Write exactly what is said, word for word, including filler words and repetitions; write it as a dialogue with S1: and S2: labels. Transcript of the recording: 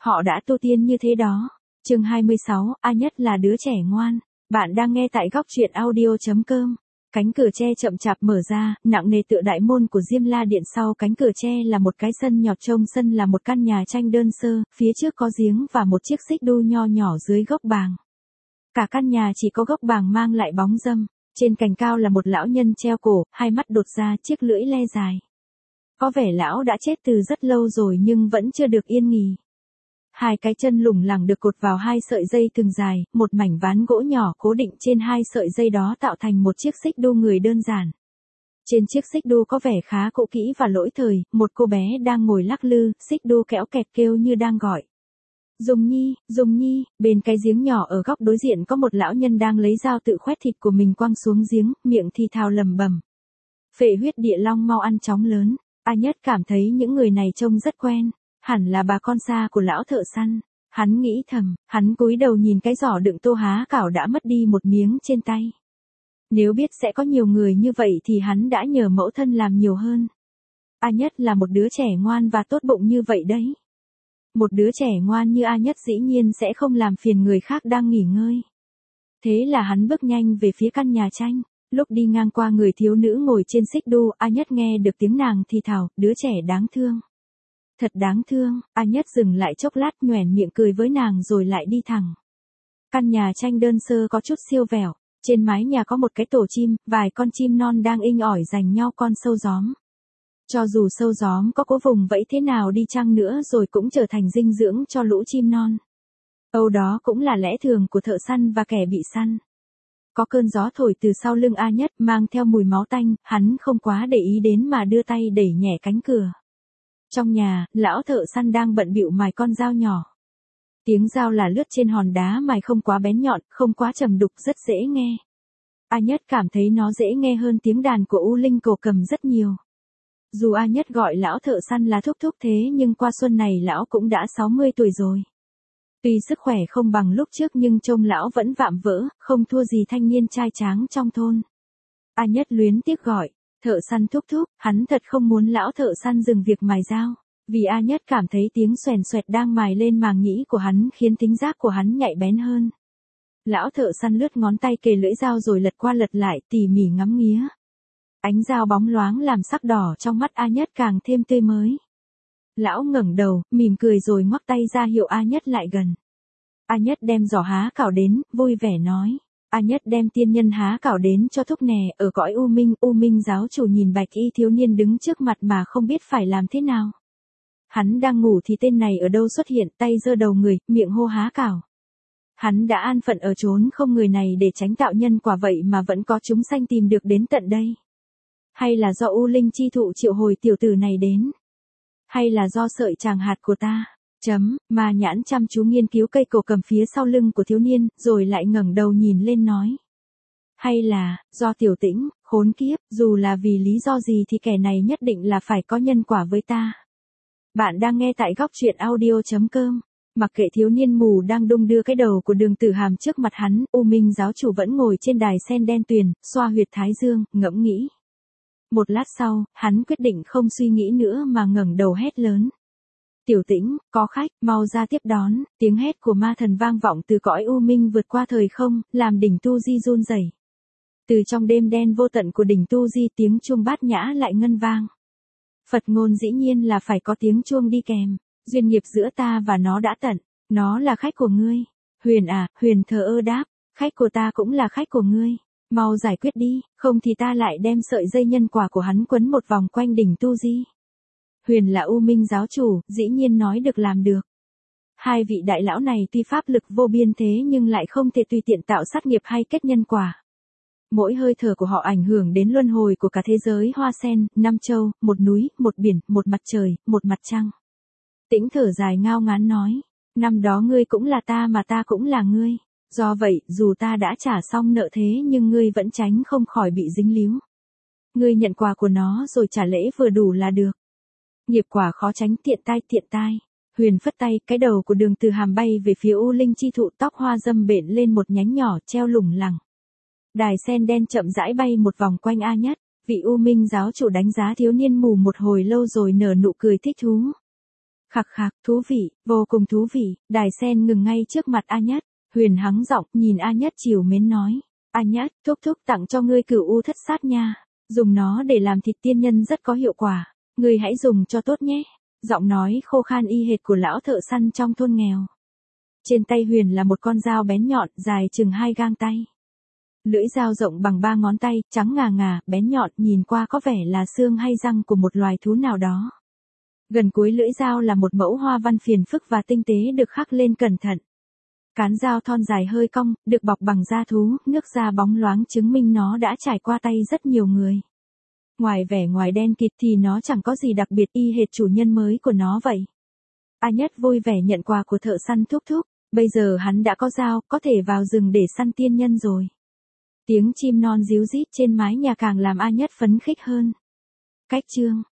S1: Họ đã tu tiên như thế đó. Chương hai mươi sáu, A Nhất là đứa trẻ ngoan. Bạn đang nghe tại góc truyện audio chấm com. Cánh cửa tre chậm chạp mở ra, nặng nề tựa đại môn của Diêm La Điện. Sau cánh cửa tre là một cái sân nhọt, trông sân là một căn nhà tranh đơn sơ, phía trước có giếng và một chiếc xích đu nho nhỏ dưới gốc bàng. Cả căn nhà chỉ có gốc bàng mang lại bóng râm, trên cành cao là một lão nhân treo cổ, hai mắt đột ra, chiếc lưỡi le dài. Có vẻ lão đã chết từ rất lâu rồi nhưng vẫn chưa được yên nghỉ. Hai cái chân lủng lẳng được cột vào hai sợi dây thừng dài, một mảnh ván gỗ nhỏ cố định trên hai sợi dây đó tạo thành một chiếc xích đu người đơn giản. Trên chiếc xích đu có vẻ khá cũ kỹ và lỗi thời, một cô bé đang ngồi lắc lư, xích đu kéo kẹt kêu như đang gọi. Dùng Nhi, Dùng Nhi, bên cái giếng nhỏ ở góc đối diện có một lão nhân đang lấy dao tự khoét thịt của mình quăng xuống giếng, miệng thì thào lầm bầm. Phệ huyết địa long mau ăn chóng lớn. A Nhất cảm thấy những người này trông rất quen. Hẳn là bà con xa của lão thợ săn. Hắn nghĩ thầm, hắn cúi đầu nhìn cái giỏ đựng tô há cảo đã mất đi một miếng trên tay. Nếu biết sẽ có nhiều người như vậy thì hắn đã nhờ mẫu thân làm nhiều hơn. A Nhất là một đứa trẻ ngoan và tốt bụng như vậy đấy. Một đứa trẻ ngoan như A Nhất dĩ nhiên sẽ không làm phiền người khác đang nghỉ ngơi. Thế là hắn bước nhanh về phía căn nhà tranh. Lúc đi ngang qua người thiếu nữ ngồi trên xích đu, A Nhất nghe được tiếng nàng thì thào, đứa trẻ đáng thương. Thật đáng thương. A Nhất dừng lại chốc lát, nhoẻn miệng cười với nàng rồi lại đi thẳng. Căn nhà tranh đơn sơ có chút siêu vẹo, trên mái nhà có một cái tổ chim, vài con chim non đang inh ỏi giành nhau con sâu gióm. Cho dù sâu gióm có cố vùng vẫy thế nào đi chăng nữa rồi cũng trở thành dinh dưỡng cho lũ chim non. Âu đó cũng là lẽ thường của thợ săn và kẻ bị săn. Có cơn gió thổi từ sau lưng A Nhất mang theo mùi máu tanh, hắn không quá để ý đến mà đưa tay đẩy nhẹ cánh cửa. Trong nhà, lão thợ săn đang bận bịu mài con dao nhỏ. Tiếng dao là lướt trên hòn đá mài không quá bén nhọn, không quá trầm đục, rất dễ nghe. A Nhất cảm thấy nó dễ nghe hơn tiếng đàn của U Linh Cổ Cầm rất nhiều. Dù A Nhất gọi lão thợ săn là thúc thúc thế nhưng qua xuân này lão cũng đã sáu mươi tuổi rồi. Tuy sức khỏe không bằng lúc trước nhưng trông lão vẫn vạm vỡ, không thua gì thanh niên trai tráng trong thôn. A Nhất luyến tiếc gọi, thợ săn thúc thúc, hắn thật không muốn lão thợ săn dừng việc mài dao, vì A Nhất cảm thấy tiếng xoèn xoẹt đang mài lên màng nhĩ của hắn khiến tính giác của hắn nhạy bén hơn. Lão thợ săn lướt ngón tay kề lưỡi dao rồi lật qua lật lại tỉ mỉ ngắm nghía. Ánh dao bóng loáng làm sắc đỏ trong mắt A Nhất càng thêm tươi mới. Lão ngẩng đầu, mỉm cười rồi ngoắc tay ra hiệu A Nhất lại gần. A Nhất đem giỏ há cảo đến, vui vẻ nói. A Nhất đem tiên nhân há cảo đến cho thúc nè, ở cõi U Minh. U Minh giáo chủ nhìn bạch y thiếu niên đứng trước mặt mà không biết phải làm thế nào. Hắn đang ngủ thì tên này ở đâu xuất hiện, tay giơ đầu người, miệng hô há cảo. Hắn đã an phận ở chốn không người này để tránh tạo nhân quả vậy mà vẫn có chúng sanh tìm được đến tận đây. Hay là do U Linh chi thụ triệu hồi tiểu tử này đến? Hay là do sợi tràng hạt của ta? Chấm, mà nhãn chăm chú nghiên cứu cây cổ cầm phía sau lưng của thiếu niên, rồi lại ngẩng đầu nhìn lên nói. Hay là, do tiểu tĩnh, khốn kiếp, dù là vì lý do gì thì kẻ này nhất định là phải có nhân quả với ta. Bạn đang nghe tại góc truyện audio chấm com. Mặc kệ thiếu niên mù đang đung đưa cái đầu của Đường Tử Hàm trước mặt hắn, U Minh giáo chủ vẫn ngồi trên đài sen đen tuyền, xoa huyệt thái dương, ngẫm nghĩ. Một lát sau, hắn quyết định không suy nghĩ nữa mà ngẩng đầu hét lớn. Tiểu Tĩnh, có khách, mau ra tiếp đón. Tiếng hét của ma thần vang vọng từ cõi U Minh vượt qua thời không, làm đỉnh Tu Di run rẩy. Từ trong đêm đen vô tận của đỉnh Tu Di, tiếng chuông bát nhã lại ngân vang. Phật ngôn dĩ nhiên là phải có tiếng chuông đi kèm. Duyên nghiệp giữa ta và nó đã tận. Nó là khách của ngươi. Huyền à, Huyền thờ ơ đáp. Khách của ta cũng là khách của ngươi. Mau giải quyết đi, không thì ta lại đem sợi dây nhân quả của hắn quấn một vòng quanh đỉnh Tu Di. Huyền là U Minh giáo chủ, dĩ nhiên nói được làm được. Hai vị đại lão này tuy pháp lực vô biên thế nhưng lại không thể tùy tiện tạo sát nghiệp hay kết nhân quả. Mỗi hơi thở của họ ảnh hưởng đến luân hồi của cả thế giới hoa sen, năm châu, một núi, một biển, một mặt trời, một mặt trăng. Tĩnh thở dài ngao ngán nói, năm đó ngươi cũng là ta mà ta cũng là ngươi. Do vậy, dù ta đã trả xong nợ thế nhưng ngươi vẫn tránh không khỏi bị dính líu. Ngươi nhận quà của nó rồi trả lễ vừa đủ là được. Nghiệp quả khó tránh, tiện tai tiện tai. Huyền phất tay, cái đầu của Đường Từ Hàm bay về phía U Linh chi thụ, tóc hoa dâm bện lên một nhánh nhỏ treo lủng lẳng. Đài sen đen chậm rãi bay một vòng quanh A Nhất. Vị U Minh giáo chủ đánh giá thiếu niên mù một hồi lâu rồi nở nụ cười thích thú. Khạc khạc, thú vị, vô cùng thú vị, đài sen ngừng ngay trước mặt A Nhất, Huyền hắng giọng, nhìn A Nhất chiều mến nói, A Nhất, thúc thúc tặng cho ngươi cửu u thất sát nha, dùng nó để làm thịt tiên nhân rất có hiệu quả, ngươi hãy dùng cho tốt nhé. Giọng nói khô khan y hệt của lão thợ săn trong thôn nghèo. Trên tay Huyền là một con dao bén nhọn, dài chừng hai gang tay. Lưỡi dao rộng bằng ba ngón tay, trắng ngà ngà, bén nhọn, nhìn qua có vẻ là xương hay răng của một loài thú nào đó. Gần cuối lưỡi dao là một mẫu hoa văn phiền phức và tinh tế được khắc lên cẩn thận. Cán dao thon dài hơi cong, được bọc bằng da thú, nước da bóng loáng chứng minh nó đã trải qua tay rất nhiều người. Ngoài vẻ ngoài đen kịt thì nó chẳng có gì đặc biệt, y hệt chủ nhân mới của nó vậy. A Nhất vui vẻ nhận quà của thợ săn thúc thúc, bây giờ hắn đã có dao, có thể vào rừng để săn tiên nhân rồi. Tiếng chim non ríu rít trên mái nhà càng làm A Nhất phấn khích hơn. Cách chương